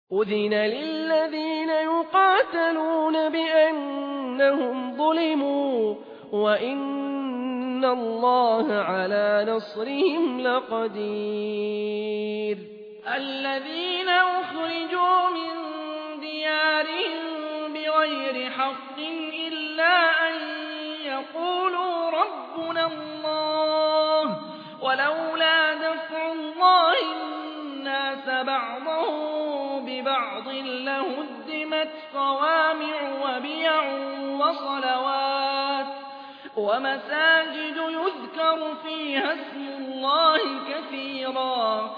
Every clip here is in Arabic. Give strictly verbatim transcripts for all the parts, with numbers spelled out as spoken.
أذن للذين يقاتلون بأنهم ظلموا وإن الله على نصرهم لقدير. الذين أخرجوا من ديارهم بغير حق إلا أن يقولوا ربنا الله ولولا دفع الله الناس بعضهم ببعض لهدمت صوامع وبيع وصلوات ومساجد يذكر فيها اسم الله كثيرا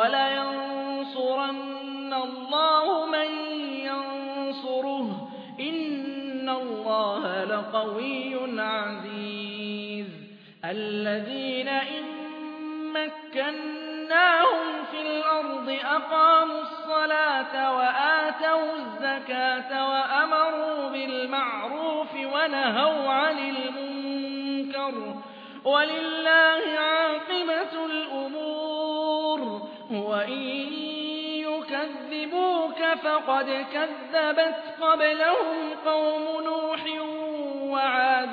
ولينصرن الله من ينصره إن الله لقوي عزيز. الذين إن مكناهم في الأرض أقاموا الصلاة وآتوا الزكاة وأمروا بالمعروف ونهوا عن المنكر ولله عاقبة الأمور. وإن يكذبوك فقد كذبت قبلهم قوم نوح وعاد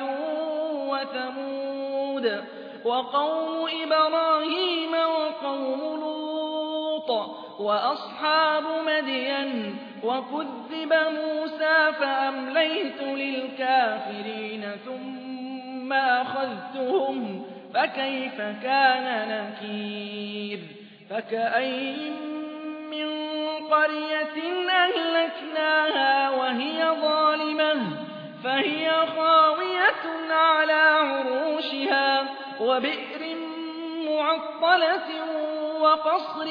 وثمود وقوم إبراهيم وقوم لوط وأصحاب مدين وكذب موسى فأمليت للكافرين ثم أخذتهم فكيف كان نكير. فكأين من قرية أهلكناها وهي ظالمة فهي خاوية على عروشها وبئر معطلة وقصر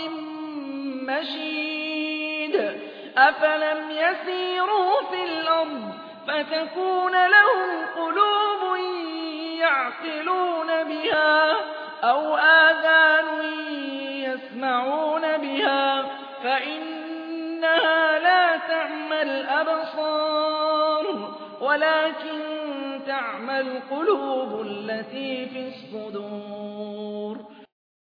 مشيد. أفلم يسيروا في الأرض فتكون لهم قلوب يعقلون بها أو آذان يسمعون بها فإنها لا تعمى الأبصار ولكن تعمى القلوب التي في الصدور.